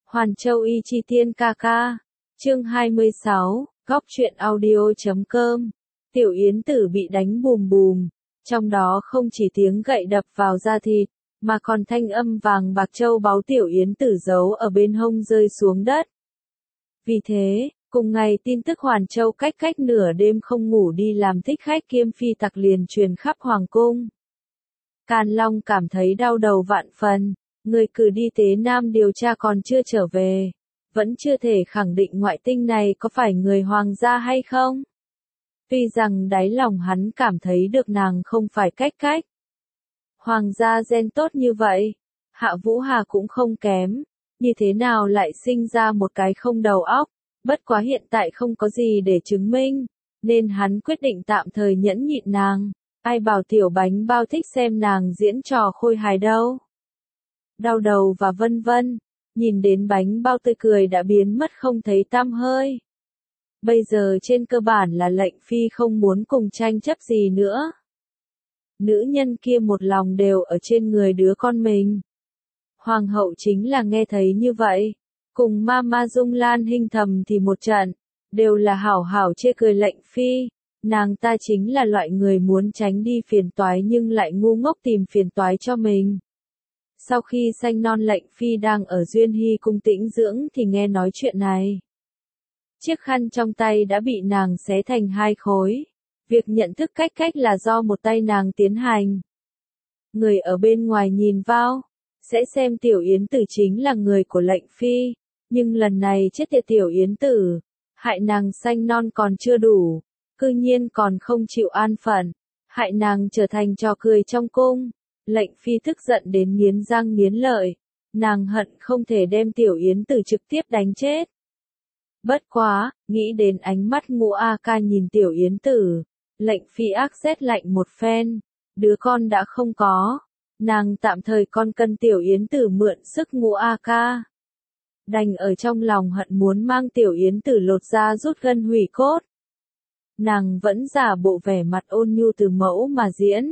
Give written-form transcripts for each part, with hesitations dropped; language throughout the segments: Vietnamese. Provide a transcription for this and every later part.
Hoàn Châu Y Chi Tiên ca ca. Chương 26, góc truyện audio.com. Tiểu Yến Tử bị đánh bùm bùm, trong đó không chỉ tiếng gậy đập vào da thịt, mà còn thanh âm vàng bạc châu báu Tiểu Yến Tử giấu ở bên hông rơi xuống đất. Vì thế, cùng ngày tin tức Hoàn Châu cách nửa đêm không ngủ đi làm thích khách kiêm phi tặc liền truyền khắp hoàng cung. Càn Long cảm thấy đau đầu vạn phần, người cử đi Tế Nam điều tra còn chưa trở về, vẫn chưa thể khẳng định ngoại tinh này có phải người hoàng gia hay không. Tuy rằng đáy lòng hắn cảm thấy được nàng không phải cách. Hoàng gia gen tốt như vậy, Hạ Vũ Hà cũng không kém, như thế nào lại sinh ra một cái không đầu óc, bất quá hiện tại không có gì để chứng minh, nên hắn quyết định tạm thời nhẫn nhịn nàng. Ai bảo tiểu bánh bao thích xem nàng diễn trò khôi hài đâu. Đau đầu và vân vân, nhìn đến bánh bao tươi cười đã biến mất không thấy tăm hơi. Bây giờ trên cơ bản là lệnh phi không muốn cùng tranh chấp gì nữa. Nữ nhân kia một lòng đều ở trên người đứa con mình. Hoàng hậu chính là nghe thấy như vậy, cùng Mama Dung Lan Hinh thầm thì một trận, đều là hảo hảo chê cười lệnh phi. Nàng ta chính là loại người muốn tránh đi phiền toái nhưng lại ngu ngốc tìm phiền toái cho mình. Sau khi sanh non lệnh phi đang ở Duyên Hy cung tĩnh dưỡng thì nghe nói chuyện này. Chiếc khăn trong tay đã bị nàng xé thành hai khối. Việc nhận thức cách là do một tay nàng tiến hành. Người ở bên ngoài nhìn vào, sẽ xem Tiểu Yến Tử chính là người của lệnh phi. Nhưng lần này chết tiệt Tiểu Yến Tử, hại nàng sanh non còn chưa đủ. Cư nhiên còn không chịu an phận, hại nàng trở thành trò cười trong cung. Lệnh phi tức giận đến nghiến răng nghiến lợi, nàng hận không thể đem Tiểu Yến Tử trực tiếp đánh chết. Bất quá, nghĩ đến ánh mắt Ngũ A Ca nhìn Tiểu Yến Tử, lệnh phi ác rét lạnh một phen, đứa con đã không có, nàng tạm thời con cần Tiểu Yến Tử mượn sức Ngũ A Ca. Đành ở trong lòng hận muốn mang Tiểu Yến Tử lột da rút gân hủy cốt. Nàng vẫn giả bộ vẻ mặt ôn nhu từ mẫu mà diễn.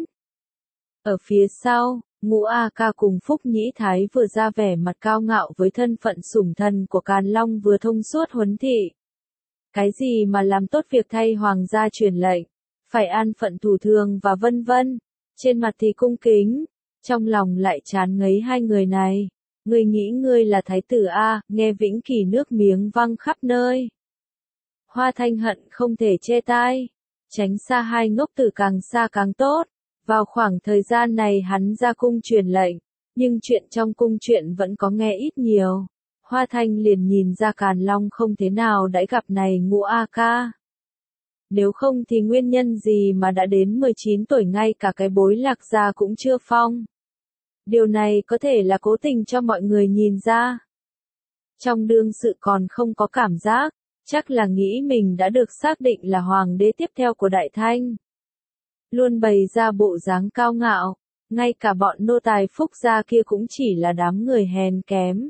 Ở phía sau, Ngũ A Ca cùng Phúc Nhĩ Thái vừa ra vẻ mặt cao ngạo với thân phận sủng thần của Càn Long vừa thông suốt huấn thị. Cái gì mà làm tốt việc thay hoàng gia truyền lệnh, phải an phận thủ thường và vân vân, trên mặt thì cung kính, trong lòng lại chán ngấy hai người này. Ngươi nghĩ ngươi là thái tử A, nghe Vĩnh Kỳ nước miếng văng khắp nơi. Hoa Thanh hận không thể che tai, tránh xa hai ngốc tử càng xa càng tốt. Vào khoảng thời gian này hắn ra cung truyền lệnh, nhưng chuyện trong cung chuyện vẫn có nghe ít nhiều. Hoa Thanh liền nhìn ra Càn Long không thế nào đãi gặp này Ngũ A Ca. Nếu không thì nguyên nhân gì mà đã đến 19 tuổi ngay cả cái bối lạc gia cũng chưa phong. Điều này có thể là cố tình cho mọi người nhìn ra. Trong đương sự còn không có cảm giác, chắc là nghĩ mình đã được xác định là hoàng đế tiếp theo của Đại Thanh. Luôn bày ra bộ dáng cao ngạo, ngay cả bọn nô tài Phúc gia kia cũng chỉ là đám người hèn kém.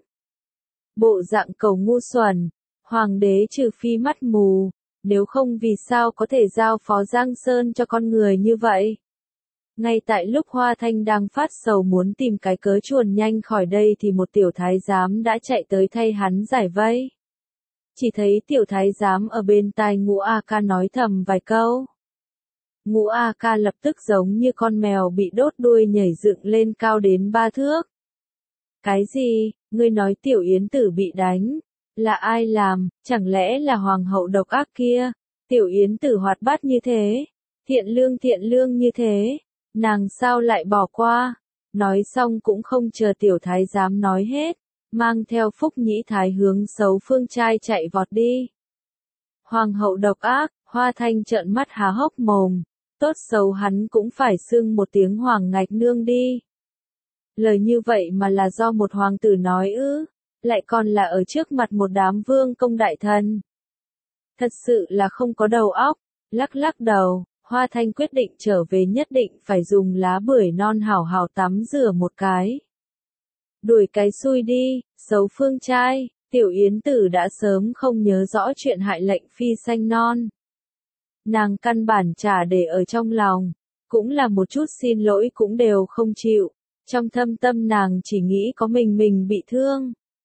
Bộ dạng cầu ngu xuẩn, hoàng đế trừ phi mắt mù, nếu không vì sao có thể giao phó Giang Sơn cho con người như vậy. Ngay tại lúc Hoa Thanh đang phát sầu muốn tìm cái cớ chuồn nhanh khỏi đây thì một tiểu thái giám đã chạy tới thay hắn giải vây. Chỉ thấy tiểu thái giám ở bên tai Ngũ A Ca nói thầm vài câu. Ngũ A Ca lập tức giống như con mèo bị đốt đuôi nhảy dựng lên cao đến 3 thước. Cái gì, ngươi nói Tiểu Yến Tử bị đánh? Là ai làm, chẳng lẽ là hoàng hậu độc ác kia? Tiểu Yến Tử hoạt bát như thế, thiện lương như thế, nàng sao lại bỏ qua? Nói xong cũng không chờ tiểu thái giám nói hết, mang theo Phúc Nhĩ Thái hướng Sấu Phương trai chạy vọt đi. Hoàng hậu độc ác, Hoa Thanh trợn mắt há hốc mồm, tốt xấu hắn cũng phải xưng một tiếng hoàng ngạch nương đi. Lời như vậy mà là do một hoàng tử nói ư, lại còn là ở trước mặt một đám vương công đại thần. Thật sự là không có đầu óc, lắc đầu, Hoa Thanh quyết định trở về nhất định phải dùng lá bưởi non hảo hảo tắm rửa một cái. Đuổi cái xui đi, Sấu Phương trai, Tiểu Yến Tử đã sớm không nhớ rõ chuyện hại lệnh phi sanh non. Nàng căn bản chả để ở trong lòng, cũng là một chút xin lỗi cũng đều không chịu, trong thâm tâm nàng chỉ nghĩ có mình bị thương,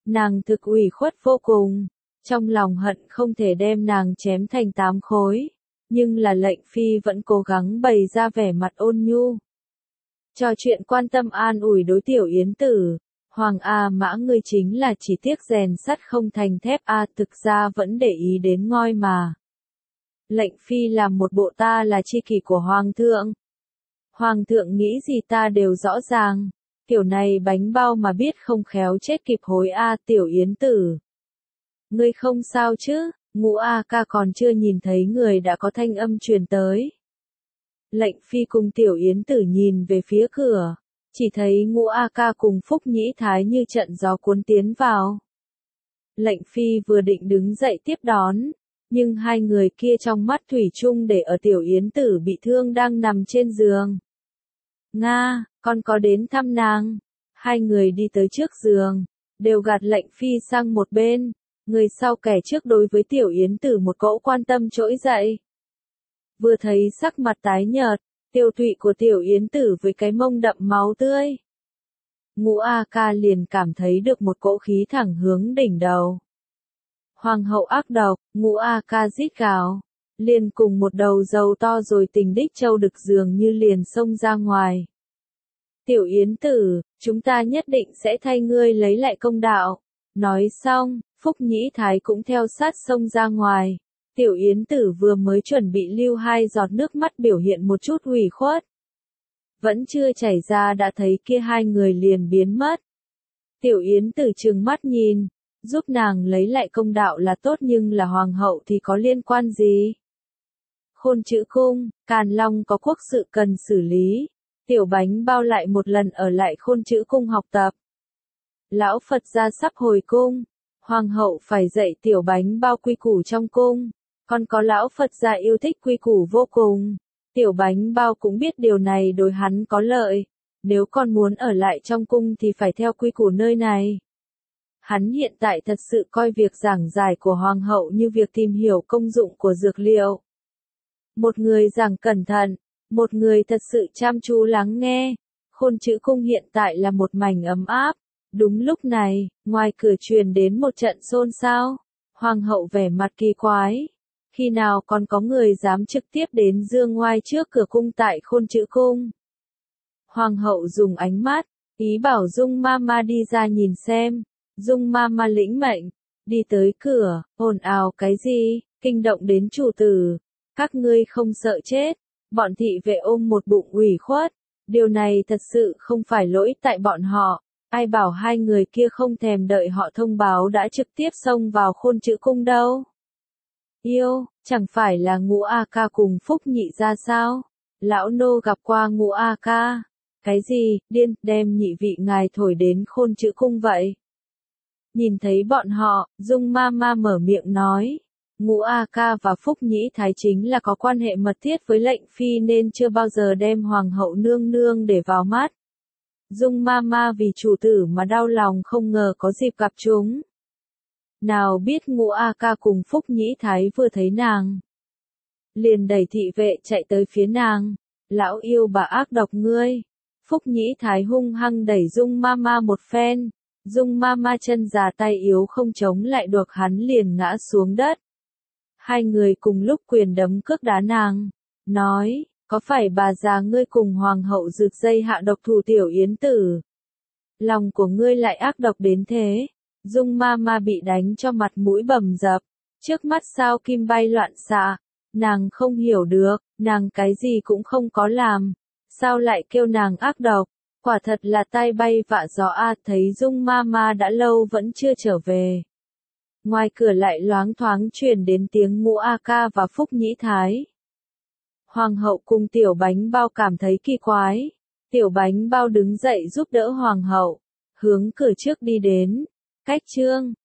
Nàng thực ủy khuất vô cùng, trong lòng hận không thể đem nàng chém thành 8 khối, nhưng là lệnh phi vẫn cố gắng bày ra vẻ mặt ôn nhu. Trò chuyện quan tâm an ủi đối Tiểu Yến Tử, Hoàng A Mã ngươi chính là chỉ tiếc rèn sắt không thành thép a, thực ra vẫn để ý đến ngôi mà. Lệnh phi làm một bộ ta là chi kỷ của Hoàng thượng. Hoàng thượng nghĩ gì ta đều rõ ràng, kiểu này bánh bao mà biết không khéo chết kịp hối a. Tiểu Yến Tử. Ngươi không sao chứ, Ngũ A Ca còn chưa nhìn thấy người đã có thanh âm truyền tới. Lệnh phi cùng Tiểu Yến Tử nhìn về phía cửa, chỉ thấy Ngũ A Ca cùng Phúc Nhĩ Thái như trận gió cuốn tiến vào. Lệnh phi vừa định đứng dậy tiếp đón, nhưng hai người kia trong mắt thủy chung để ở Tiểu Yến Tử bị thương đang nằm trên giường. Nga, con có đến thăm nàng. Hai người đi tới trước giường, đều gạt lệnh phi sang một bên, người sau kẻ trước đối với Tiểu Yến Tử một cỗ quan tâm trỗi dậy. Vừa thấy sắc mặt tái nhợt, tiêu tụy của Tiểu Yến Tử với cái mông đậm máu tươi. Ngũ A Ca liền cảm thấy được một cỗ khí thẳng hướng đỉnh đầu. Hoàng hậu ác độc, Ngũ A Ca rít gào, liền cùng một đầu dầu to rồi tình đích châu đực dường như liền xông ra ngoài. Tiểu Yến Tử, chúng ta nhất định sẽ thay ngươi lấy lại công đạo. Nói xong, Phúc Nhĩ Thái cũng theo sát xông ra ngoài. Tiểu Yến Tử vừa mới chuẩn bị lưu 2 giọt nước mắt biểu hiện một chút ủy khuất. Vẫn chưa chảy ra đã thấy kia hai người liền biến mất. Tiểu Yến Tử trừng mắt nhìn, giúp nàng lấy lại công đạo là tốt nhưng là hoàng hậu thì có liên quan gì? Khôn Chữ Cung, Càn Long có quốc sự cần xử lý. Tiểu Bánh Bao lại một lần ở lại Khôn Chữ Cung học tập. Lão Phật gia sắp hồi cung, hoàng hậu phải dạy Tiểu Bánh Bao quy củ trong cung. Còn có lão Phật gia yêu thích quy củ vô cùng. Tiểu Bánh Bao cũng biết điều này đối hắn có lợi. Nếu con muốn ở lại trong cung thì phải theo quy củ nơi này. Hắn hiện tại thật sự coi việc giảng giải của hoàng hậu như việc tìm hiểu công dụng của dược liệu. Một người giảng cẩn thận, một người thật sự chăm chú lắng nghe. Khôn Chữ Cung hiện tại là một mảnh ấm áp. Đúng lúc này, ngoài cửa truyền đến một trận xôn xao. Hoàng hậu vẻ mặt kỳ quái. Khi nào còn có người dám trực tiếp đến dương ngoai trước cửa cung tại Khôn Chữ Cung? Hoàng hậu dùng ánh mắt, ý bảo Dung Mama đi ra nhìn xem. Dung Mama lĩnh mệnh, đi tới cửa, ồn ào cái gì, kinh động đến chủ tử. Các ngươi không sợ chết, bọn thị vệ ôm một bụng ủy khuất. Điều này thật sự không phải lỗi tại bọn họ. Ai bảo hai người kia không thèm đợi họ thông báo đã trực tiếp xông vào Khôn Chữ Cung đâu. Yêu, chẳng phải là Ngũ A Ca cùng Phúc Nhị ra sao? Lão nô gặp qua Ngũ A Ca. Cái gì, điên, đem nhị vị ngài thổi đến Khôn Chữ Cung vậy? Nhìn thấy bọn họ, Dung Mama mở miệng nói. Ngũ A Ca và Phúc Nhĩ Thái chính là có quan hệ mật thiết với lệnh phi nên chưa bao giờ đem hoàng hậu nương nương để vào mắt. Dung Mama vì chủ tử mà đau lòng không ngờ có dịp gặp chúng. Nào biết Ngũ A Ca cùng Phúc Nhĩ Thái vừa thấy nàng, liền đẩy thị vệ chạy tới phía nàng. Lão yêu bà ác độc ngươi. Phúc Nhĩ Thái hung hăng đẩy Dung Mama một phen. Dung Mama chân già tay yếu không chống lại được hắn liền ngã xuống đất. Hai người cùng lúc quyền đấm cước đá nàng. Nói, có phải bà già ngươi cùng hoàng hậu rượt dây hạ độc thủ Tiểu Yến Tử? Lòng của ngươi lại ác độc đến thế. Dung Mama bị đánh cho mặt mũi bầm dập. Trước mắt sao kim bay loạn xạ. Nàng không hiểu được, nàng cái gì cũng không có làm. Sao lại kêu nàng ác độc? Quả thật là tai bay vạ gió a. Thấy Dung Mama đã lâu vẫn chưa trở về. Ngoài cửa lại loáng thoáng truyền đến tiếng Ngũ A Ca và Phúc Nhĩ Thái. Hoàng hậu cùng Tiểu Bánh Bao cảm thấy kỳ quái. Tiểu Bánh Bao đứng dậy giúp đỡ hoàng hậu, hướng cửa trước đi đến. Cách chương